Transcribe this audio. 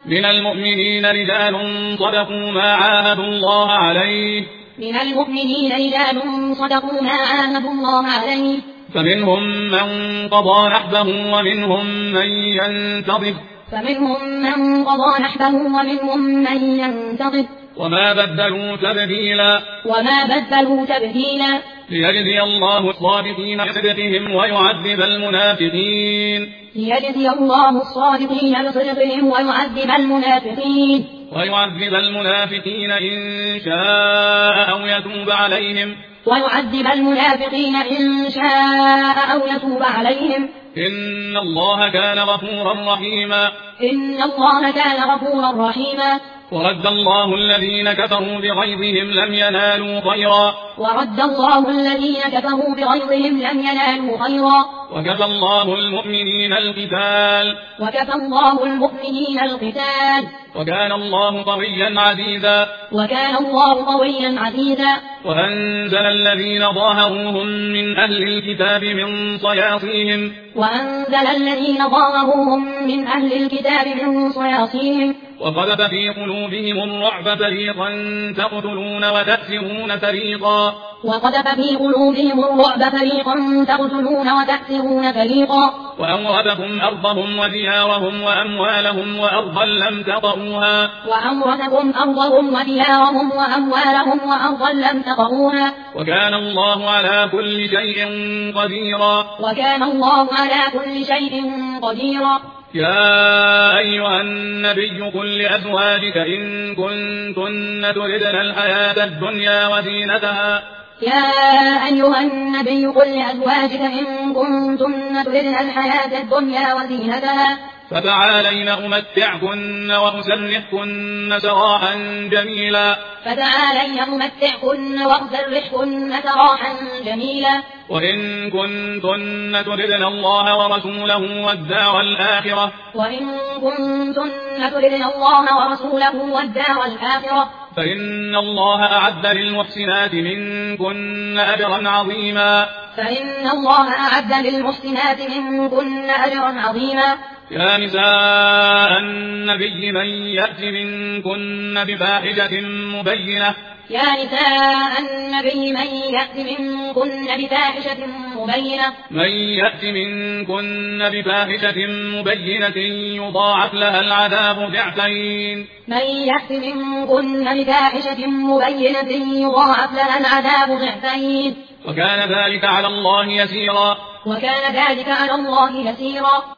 من المؤمنين رجال صدقوا ما عاهدوا الله عليه من المؤمنين رجال صدقوا ما عاهدوا الله عليه فمنهم من قضى نحبه ومنهم من ينتظر ومنهم من ينتظر وما بدلوا تبديلا ليجزي الله الصادقين بصدقهم ويعذب المنافقين إن شاء أو يتوب عليهم إن الله كان غفورا رحيما ورد الله الذين كفروا بغيظهم لم ينالوا خيرا وكفى الله المؤمنين القتال وكان الله قويا عزيزا وأنزل الذين ظاهروهم من أهل الكتاب من صياصيهم وقذف في قلوبهم الرعب فريقا تقتلون فريقا وأورثكم أرضهم وديارهم وأموالهم وأرضا لم تطئوها وكان الله على كل شيء قديرا يا أيها النبي قل لأزواجك إن كنتن تردن الحياة الدنيا وزينتها فتعالين أمتعكن وأسرحكن سراحا جميلا وإن كنتن تردن الله ورسوله والدار الآخرة فإن الله أعد للمحسنات منكن أجرا عظيما يا نساء النبي من يأت منكن بفاحشة مبينة يضاعف لها العذاب ضعفين وكان ذلك على الله يسيرا